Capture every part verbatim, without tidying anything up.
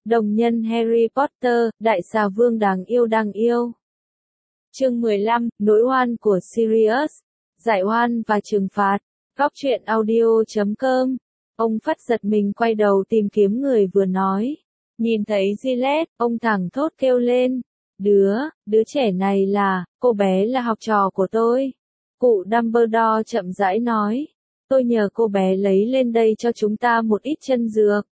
Đồng nhân Harry Potter, đại xà vương đáng yêu đáng yêu. Chương mười lăm, nỗi oan của Sirius, giải oan và trừng phạt. Góc truyện audio chấm com. Ông Phất giật mình quay đầu tìm kiếm người vừa nói. Nhìn thấy Gillette, ông thẳng thốt kêu lên. Đứa, đứa trẻ này là, cô bé là học trò của tôi. Cụ Dumbledore chậm rãi nói. Tôi nhờ cô bé lấy lên đây cho chúng ta một ít chân dược.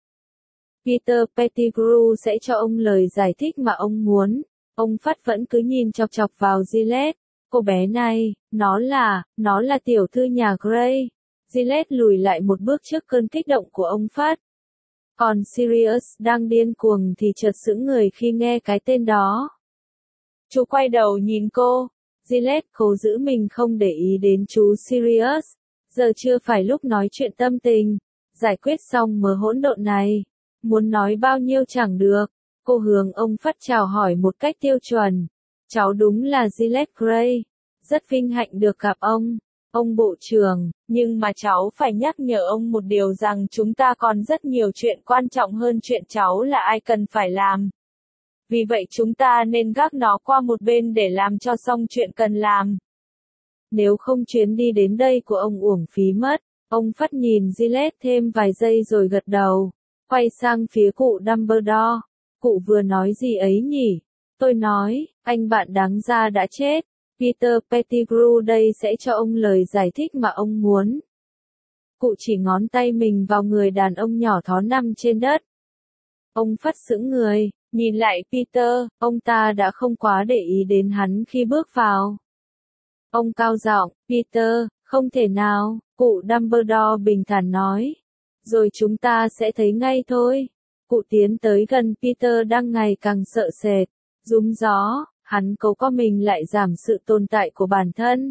Peter Pettigrew sẽ cho ông lời giải thích mà ông muốn. Ông Phất vẫn cứ nhìn chọc chọc vào Gillette. Cô bé này, nó là, nó là tiểu thư nhà Grey. Gillette lùi lại một bước trước cơn kích động của ông Phất. Còn Sirius đang điên cuồng thì chợt sững người khi nghe cái tên đó. Chú quay đầu nhìn cô. Gillette cố giữ mình không để ý đến chú Sirius. Giờ chưa phải lúc nói chuyện tâm tình. Giải quyết xong mớ hỗn độn này. Muốn nói bao nhiêu chẳng được. Cô hướng ông Phất chào hỏi một cách tiêu chuẩn. Cháu đúng là Gillette Grey. Rất vinh hạnh được gặp ông. Ông bộ trưởng, nhưng mà cháu phải nhắc nhở ông một điều rằng chúng ta còn rất nhiều chuyện quan trọng hơn chuyện cháu là ai cần phải làm. Vì vậy chúng ta nên gác nó qua một bên để làm cho xong chuyện cần làm. Nếu không chuyến đi đến đây của ông uổng phí mất. Ông Phất nhìn Gillette thêm vài giây rồi gật đầu. Quay sang phía cụ Dumbledore. Cụ vừa nói gì ấy nhỉ? Tôi nói, anh bạn đáng ra đã chết. Peter Pettigrew đây sẽ cho ông lời giải thích mà ông muốn. Cụ chỉ ngón tay mình vào người đàn ông nhỏ thó nằm trên đất. Ông Phất sững người, nhìn lại Peter, ông ta đã không quá để ý đến hắn khi bước vào. Ông cao giọng, Peter, không thể nào, cụ Dumbledore bình thản nói. Rồi chúng ta sẽ thấy ngay thôi. Cụ tiến tới gần Peter đang ngày càng sợ sệt, rúm gió. Hắn cố co mình lại giảm sự tồn tại của bản thân.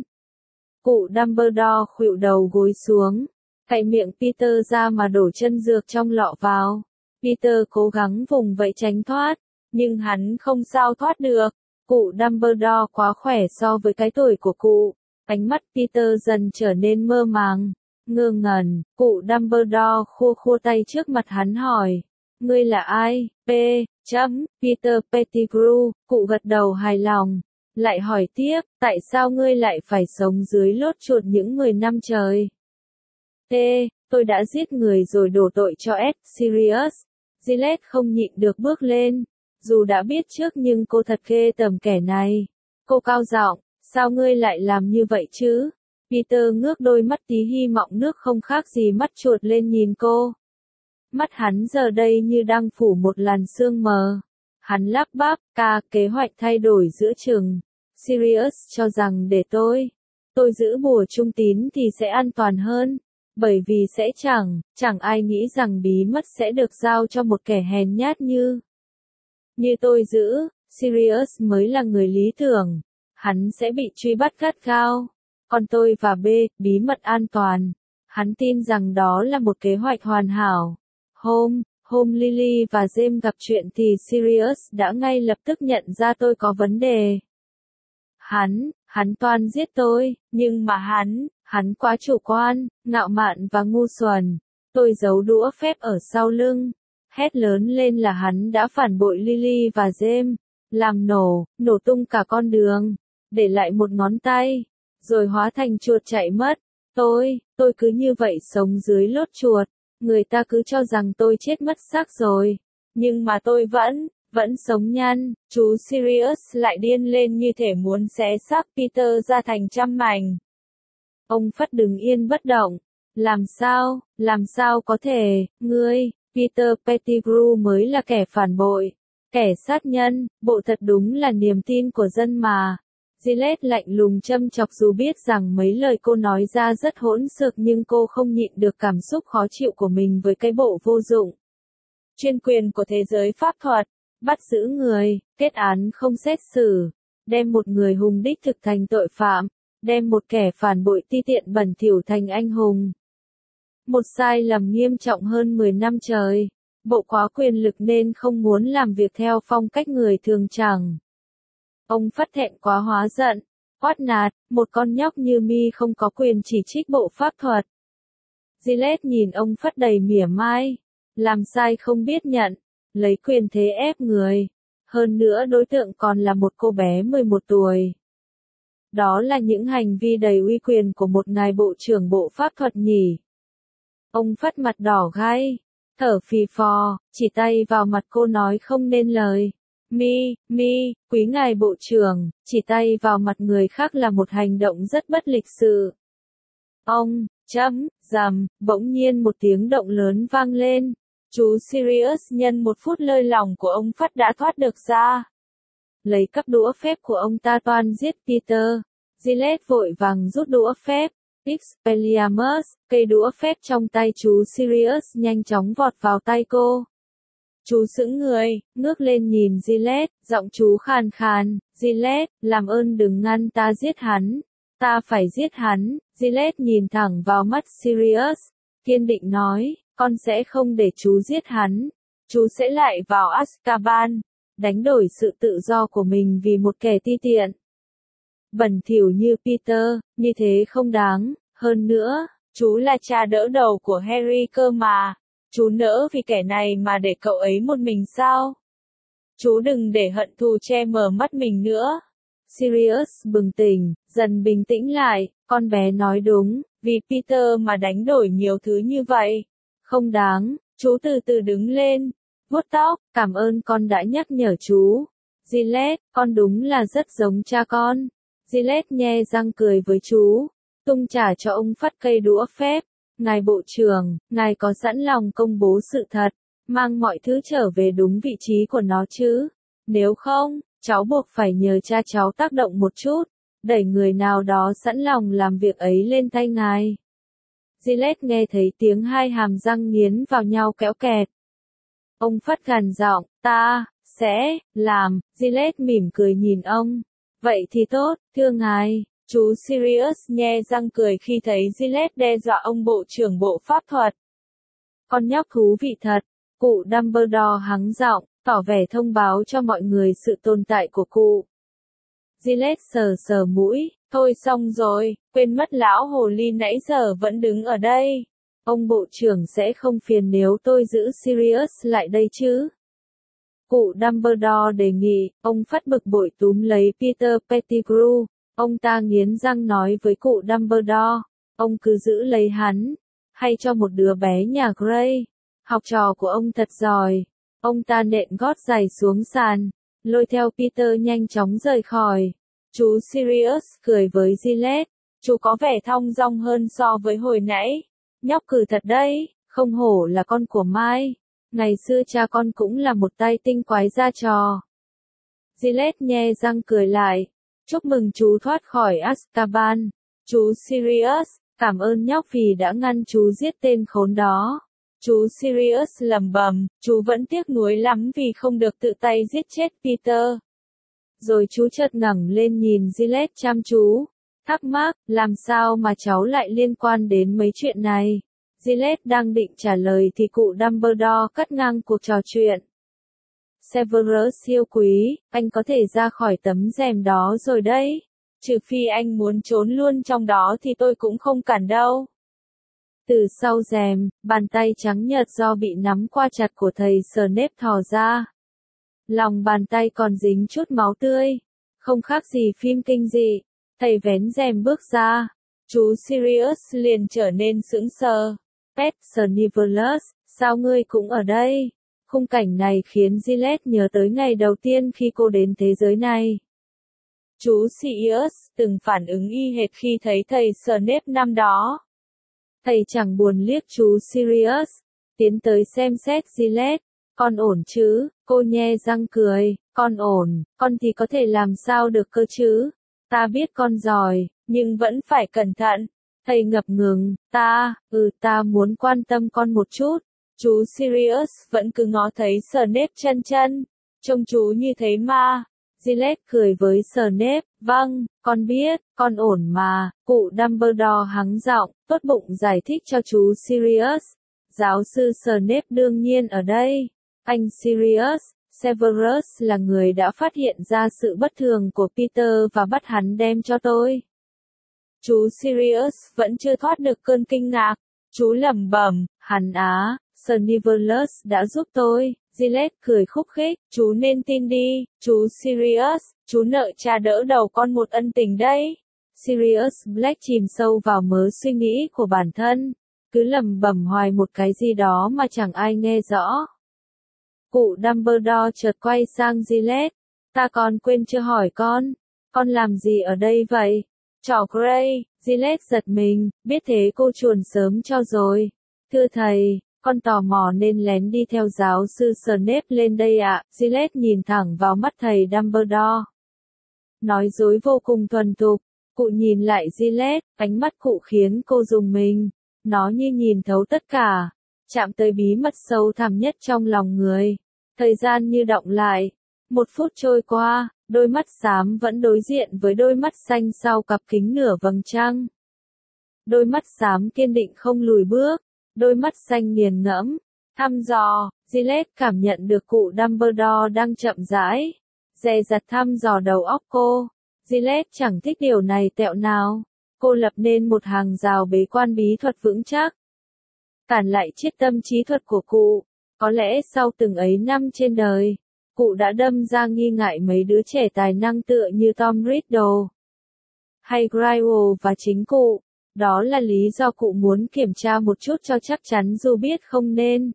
Cụ Dumbledore khuỵu đầu gối xuống, cạy miệng Peter ra mà đổ chân dược trong lọ vào. Peter cố gắng vùng vẫy tránh thoát, nhưng hắn không sao thoát được. Cụ Dumbledore quá khỏe so với cái tuổi của cụ. Ánh mắt Peter dần trở nên mơ màng, ngơ ngẩn. Cụ Dumbledore khua khua tay trước mặt hắn hỏi. Ngươi là ai? P. Chấm, Peter Pettigrew, cụ gật đầu hài lòng. Lại hỏi tiếp, tại sao ngươi lại phải sống dưới lốt chuột những mười năm trời? T. Tôi đã giết người rồi đổ tội cho Ed Sirius. Gillette không nhịn được bước lên. Dù đã biết trước nhưng cô thật ghê tởm kẻ này. Cô cao giọng, sao ngươi lại làm như vậy chứ? Peter ngước đôi mắt tí hy mọng nước không khác gì mắt chuột lên nhìn cô. Mắt hắn giờ đây như đang phủ một làn sương mờ. Hắn lắp bắp, ca, kế hoạch thay đổi giữa chừng. Sirius cho rằng để tôi, tôi giữ bùa trung tín thì sẽ an toàn hơn. Bởi vì sẽ chẳng, chẳng ai nghĩ rằng bí mật sẽ được giao cho một kẻ hèn nhát như. Như tôi giữ, Sirius mới là người lý tưởng. Hắn sẽ bị truy bắt gắt gao. Còn tôi và B, bí mật an toàn. Hắn tin rằng đó là một kế hoạch hoàn hảo. Hôm, hôm Lily và James gặp chuyện thì Sirius đã ngay lập tức nhận ra tôi có vấn đề. Hắn, hắn toan giết tôi, nhưng mà hắn, hắn quá chủ quan, ngạo mạn và ngu xuẩn. Tôi giấu đũa phép ở sau lưng. Hét lớn lên là hắn đã phản bội Lily và James, làm nổ, nổ tung cả con đường, để lại một ngón tay, rồi hóa thành chuột chạy mất. Tôi, tôi cứ như vậy sống dưới lốt chuột. Người ta cứ cho rằng tôi chết mất xác rồi. Nhưng mà tôi vẫn, vẫn sống nhăn. Chú Sirius lại điên lên như thể muốn xé xác Peter ra thành trăm mảnh. Ông Phất đứng yên bất động. Làm sao, làm sao có thể, ngươi, Peter Pettigrew mới là kẻ phản bội. Kẻ sát nhân, bộ thật đúng là niềm tin của dân mà. Gillette lạnh lùng châm chọc dù biết rằng mấy lời cô nói ra rất hỗn xược nhưng cô không nhịn được cảm xúc khó chịu của mình với cái bộ vô dụng. Chuyên quyền của thế giới pháp thuật, bắt giữ người, kết án không xét xử, đem một người hùng đích thực thành tội phạm, đem một kẻ phản bội ti tiện bẩn thỉu thành anh hùng. Một sai lầm nghiêm trọng hơn mười năm trời, bộ quá quyền lực nên không muốn làm việc theo phong cách người thường chẳng. Ông Phất thẹn quá hóa giận, quát nạt, một con nhóc như mi không có quyền chỉ trích bộ pháp thuật. Gillette nhìn ông Phất đầy mỉa mai, làm sai không biết nhận, lấy quyền thế ép người. Hơn nữa đối tượng còn là một cô bé mười một tuổi. Đó là những hành vi đầy uy quyền của một ngài bộ trưởng bộ pháp thuật nhỉ. Ông Phất mặt đỏ gai, thở phì phò, chỉ tay vào mặt cô nói không nên lời. Mi, mi, quý ngài bộ trưởng, chỉ tay vào mặt người khác là một hành động rất bất lịch sự. Ông, chấm, rầm, bỗng nhiên một tiếng động lớn vang lên. Chú Sirius nhân một phút lơi lỏng của ông Phất đã thoát được ra. Lấy các đũa phép của ông ta toan giết Peter. Gillette vội vàng rút đũa phép. Expelliarmus, cây đũa phép trong tay chú Sirius nhanh chóng vọt vào tay cô. Chú sững người, ngước lên nhìn Gillette, giọng chú khàn khàn, Gillette, làm ơn đừng ngăn ta giết hắn. Ta phải giết hắn. Gillette nhìn thẳng vào mắt Sirius, kiên định nói, con sẽ không để chú giết hắn. Chú sẽ lại vào Azkaban, đánh đổi sự tự do của mình vì một kẻ ti tiện. Bẩn thỉu như Peter, như thế không đáng. Hơn nữa, chú là cha đỡ đầu của Harry cơ mà. Chú nỡ vì kẻ này mà để cậu ấy một mình sao? Chú đừng để hận thù che mờ mắt mình nữa. Sirius bừng tỉnh, dần bình tĩnh lại, con bé nói đúng, vì Peter mà đánh đổi nhiều thứ như vậy. Không đáng. Chú từ từ đứng lên, vuốt tóc, cảm ơn con đã nhắc nhở chú. Gillette, con đúng là rất giống cha con. Gillette nhe răng cười với chú, tung trả cho ông Phất cây đũa phép. Ngài bộ trưởng, ngài có sẵn lòng công bố sự thật, mang mọi thứ trở về đúng vị trí của nó chứ? Nếu không, cháu buộc phải nhờ cha cháu tác động một chút, đẩy người nào đó sẵn lòng làm việc ấy lên tay ngài. Gillette nghe thấy tiếng hai hàm răng nghiến vào nhau kéo kẹt. Ông Phất gằn giọng, ta, sẽ, làm. Gillette mỉm cười nhìn ông. Vậy thì tốt, thưa ngài. Chú Sirius nhe răng cười khi thấy Gillette đe dọa ông bộ trưởng bộ pháp thuật. Con nhóc thú vị thật. Cụ Dumbledore hắng giọng, tỏ vẻ thông báo cho mọi người sự tồn tại của cụ. Gillette sờ sờ mũi, thôi xong rồi, quên mất lão hồ ly nãy giờ vẫn đứng ở đây. Ông bộ trưởng sẽ không phiền nếu tôi giữ Sirius lại đây chứ? Cụ Dumbledore đề nghị. Ông Phất bực bội túm lấy Peter Pettigrew. Ông ta nghiến răng nói với cụ Dumbledore, ông cứ giữ lấy hắn, hay cho một đứa bé nhà Grey. Học trò của ông thật giỏi. Ông ta nện gót giày xuống sàn, lôi theo Peter nhanh chóng rời khỏi. Chú Sirius cười với Gillette, chú có vẻ thong dong hơn so với hồi nãy. Nhóc cừ thật đấy, không hổ là con của Mai. Ngày xưa cha con cũng là một tay tinh quái ra trò. Gillette nhe răng cười lại. Chúc mừng chú thoát khỏi Azkaban. Chú Sirius, cảm ơn nhóc vì đã ngăn chú giết tên khốn đó. Chú Sirius lẩm bẩm, chú vẫn tiếc nuối lắm vì không được tự tay giết chết Peter. Rồi chú chợt ngẩng lên nhìn Gillette chăm chú, thắc mắc, làm sao mà cháu lại liên quan đến mấy chuyện này? Gillette đang định trả lời thì cụ Dumbledore cắt ngang cuộc trò chuyện. Severus siêu quý, anh có thể ra khỏi tấm rèm đó rồi đấy. Trừ phi anh muốn trốn luôn trong đó thì tôi cũng không cản đâu. Từ sau rèm, bàn tay trắng nhợt do bị nắm qua chặt của thầy Snape thò ra. Lòng bàn tay còn dính chút máu tươi. Không khác gì phim kinh dị. Thầy vén rèm bước ra. Chú Sirius liền trở nên sững sờ. Pet Snivellus, sao ngươi cũng ở đây? Khung cảnh này khiến Gillette nhớ tới ngày đầu tiên khi cô đến thế giới này. Chú Sirius từng phản ứng y hệt khi thấy thầy Snape năm đó. Thầy chẳng buồn liếc chú Sirius, tiến tới xem xét Gillette. Con ổn chứ? Cô nhe răng cười. Con ổn, con thì có thể làm sao được cơ chứ? Ta biết con giỏi, nhưng vẫn phải cẩn thận. Thầy ngập ngừng. Ta, ừ ta muốn quan tâm con một chút. Chú Sirius vẫn cứ ngó thấy Snape chân chân. Trông chú như thấy ma. Gillette cười với Snape. Vâng, con biết, con ổn mà. Cụ Dumbledore hắng giọng, tốt bụng giải thích cho chú Sirius. Giáo sư Snape đương nhiên ở đây. Anh Sirius, Severus là người đã phát hiện ra sự bất thường của Peter và bắt hắn đem cho tôi. Chú Sirius vẫn chưa thoát được cơn kinh ngạc. Chú lẩm bẩm, hắn á, Snivelus đã giúp tôi. Gillette cười khúc khích, chú nên tin đi, chú Sirius, chú nợ cha đỡ đầu con một ân tình đấy. Sirius Black chìm sâu vào mớ suy nghĩ của bản thân, cứ lẩm bẩm hoài một cái gì đó mà chẳng ai nghe rõ. Cụ Dumbledore chợt quay sang Gillette, ta còn quên chưa hỏi con, con làm gì ở đây vậy? Trò Gray, Gillette giật mình, biết thế cô chuồn sớm cho rồi. Thưa thầy, con tò mò nên lén đi theo giáo sư Snape lên đây ạ. Gillette nhìn thẳng vào mắt thầy Dumbledore. Nói dối vô cùng thuần thục, cụ nhìn lại Gillette, ánh mắt cụ khiến cô rùng mình. Nó như nhìn thấu tất cả, chạm tới bí mật sâu thẳm nhất trong lòng người. Thời gian như đọng lại. Một phút trôi qua, đôi mắt xám vẫn đối diện với đôi mắt xanh sau cặp kính nửa vầng trăng. Đôi mắt xám kiên định không lùi bước, đôi mắt xanh nghiền ngẫm, thăm dò. Gillette cảm nhận được cụ Dumbledore đang chậm rãi, dè dặt thăm dò đầu óc cô. Gillette chẳng thích điều này tẹo nào. Cô lập nên một hàng rào bế quan bí thuật vững chắc, cản lại chiết tâm trí thuật của cụ. Có lẽ sau từng ấy năm trên đời, cụ đã đâm ra nghi ngại mấy đứa trẻ tài năng tựa như Tom Riddle hay Gryffindor và chính cụ. Đó là lý do cụ muốn kiểm tra một chút cho chắc chắn dù biết không nên.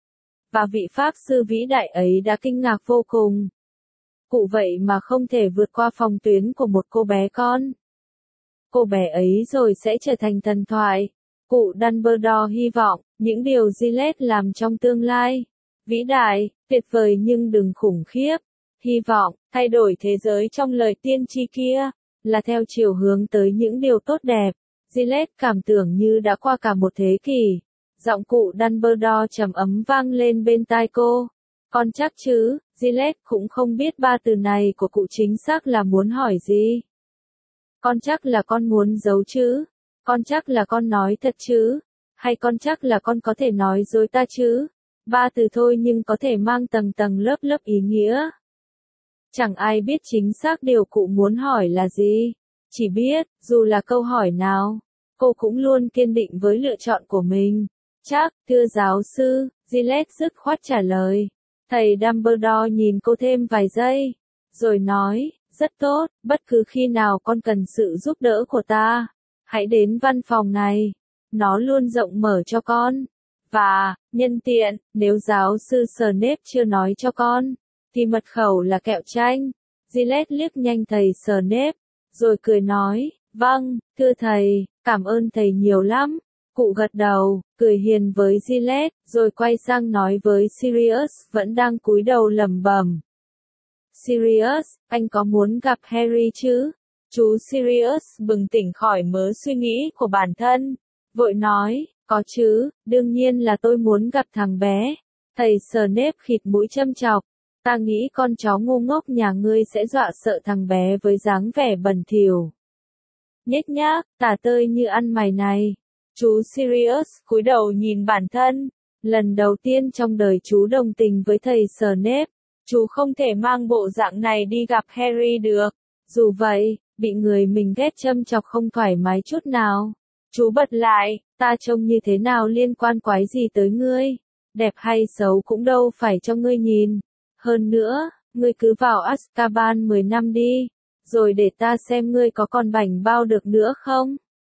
Và vị pháp sư vĩ đại ấy đã kinh ngạc vô cùng. Cụ vậy mà không thể vượt qua phòng tuyến của một cô bé con. Cô bé ấy rồi sẽ trở thành thần thoại. Cụ Dumbledore hy vọng, những điều Gillette làm trong tương lai, vĩ đại, tuyệt vời nhưng đừng khủng khiếp. Hy vọng, thay đổi thế giới trong lời tiên tri kia, là theo chiều hướng tới những điều tốt đẹp. Gillette cảm tưởng như đã qua cả một thế kỷ. Giọng cụ Dumbledore trầm ấm vang lên bên tai cô. Con chắc chứ? Gillette cũng không biết ba từ này của cụ chính xác là muốn hỏi gì. Con chắc là con muốn giấu chứ? Con chắc là con nói thật chứ? Hay con chắc là con có thể nói dối ta chứ? Ba từ thôi nhưng có thể mang tầng tầng lớp lớp ý nghĩa. Chẳng ai biết chính xác điều cụ muốn hỏi là gì. Chỉ biết, dù là câu hỏi nào, cô cũng luôn kiên định với lựa chọn của mình. Chắc, thưa giáo sư, Gillette dứt khoát trả lời. Thầy Dumbledore nhìn cô thêm vài giây, rồi nói, rất tốt, bất cứ khi nào con cần sự giúp đỡ của ta, hãy đến văn phòng này. Nó luôn rộng mở cho con. Và, nhân tiện, nếu giáo sư Snape chưa nói cho con, thì mật khẩu là kẹo chanh. Gillette liếc nhanh thầy Snape, rồi cười nói, vâng, thưa thầy, cảm ơn thầy nhiều lắm. Cụ gật đầu, cười hiền với Gillette, rồi quay sang nói với Sirius vẫn đang cúi đầu lẩm bẩm. Sirius, anh có muốn gặp Harry chứ? Chú Sirius bừng tỉnh khỏi mớ suy nghĩ của bản thân, vội nói, có chứ, đương nhiên là tôi muốn gặp thằng bé. Thầy Snape khịt mũi châm chọc, ta nghĩ con chó ngu ngốc nhà ngươi sẽ dọa sợ thằng bé với dáng vẻ bẩn thỉu. Nhếch nhác, tả tơi như ăn mày này. Chú Sirius cúi đầu nhìn bản thân, lần đầu tiên trong đời chú đồng tình với thầy Snape. Chú không thể mang bộ dạng này đi gặp Harry được. Dù vậy, bị người mình ghét châm chọc không thoải mái chút nào. Chú bật lại, ta trông như thế nào liên quan quái gì tới ngươi? Đẹp hay xấu cũng đâu phải cho ngươi nhìn. Hơn nữa, ngươi cứ vào Azkaban mười năm đi, rồi để ta xem ngươi có còn bảnh bao được nữa không?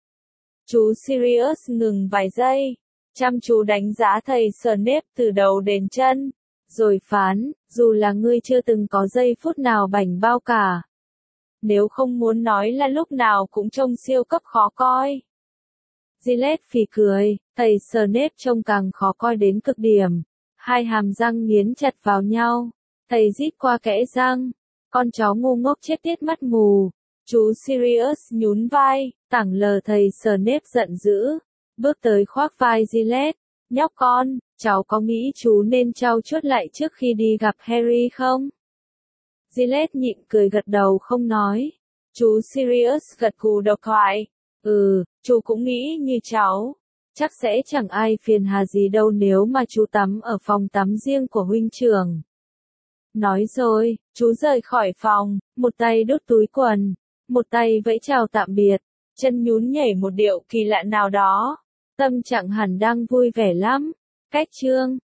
Chú Sirius ngừng vài giây, chăm chú đánh giá thầy Snape từ đầu đến chân, rồi phán, dù là ngươi chưa từng có giây phút nào bảnh bao cả. Nếu không muốn nói là lúc nào cũng trông siêu cấp khó coi. Gillette phì cười, thầy Snape trông càng khó coi đến cực điểm. Hai hàm răng nghiến chặt vào nhau. Thầy rít qua kẽ răng. Con chó ngu ngốc chết tiết mắt mù. Chú Sirius nhún vai, tảng lờ thầy Snape giận dữ. Bước tới khoác vai Gillette. Nhóc con, cháu có nghĩ chú nên trau chuốt lại trước khi đi gặp Harry không? Gillette nhịn cười gật đầu không nói. Chú Sirius gật gù độc thoại. Ừ, chú cũng nghĩ như cháu. Chắc sẽ chẳng ai phiền hà gì đâu nếu mà chú tắm ở phòng tắm riêng của huynh trưởng. Nói rồi, chú rời khỏi phòng, một tay đút túi quần, một tay vẫy chào tạm biệt, chân nhún nhảy một điệu kỳ lạ nào đó. Tâm trạng hẳn đang vui vẻ lắm. Cách chương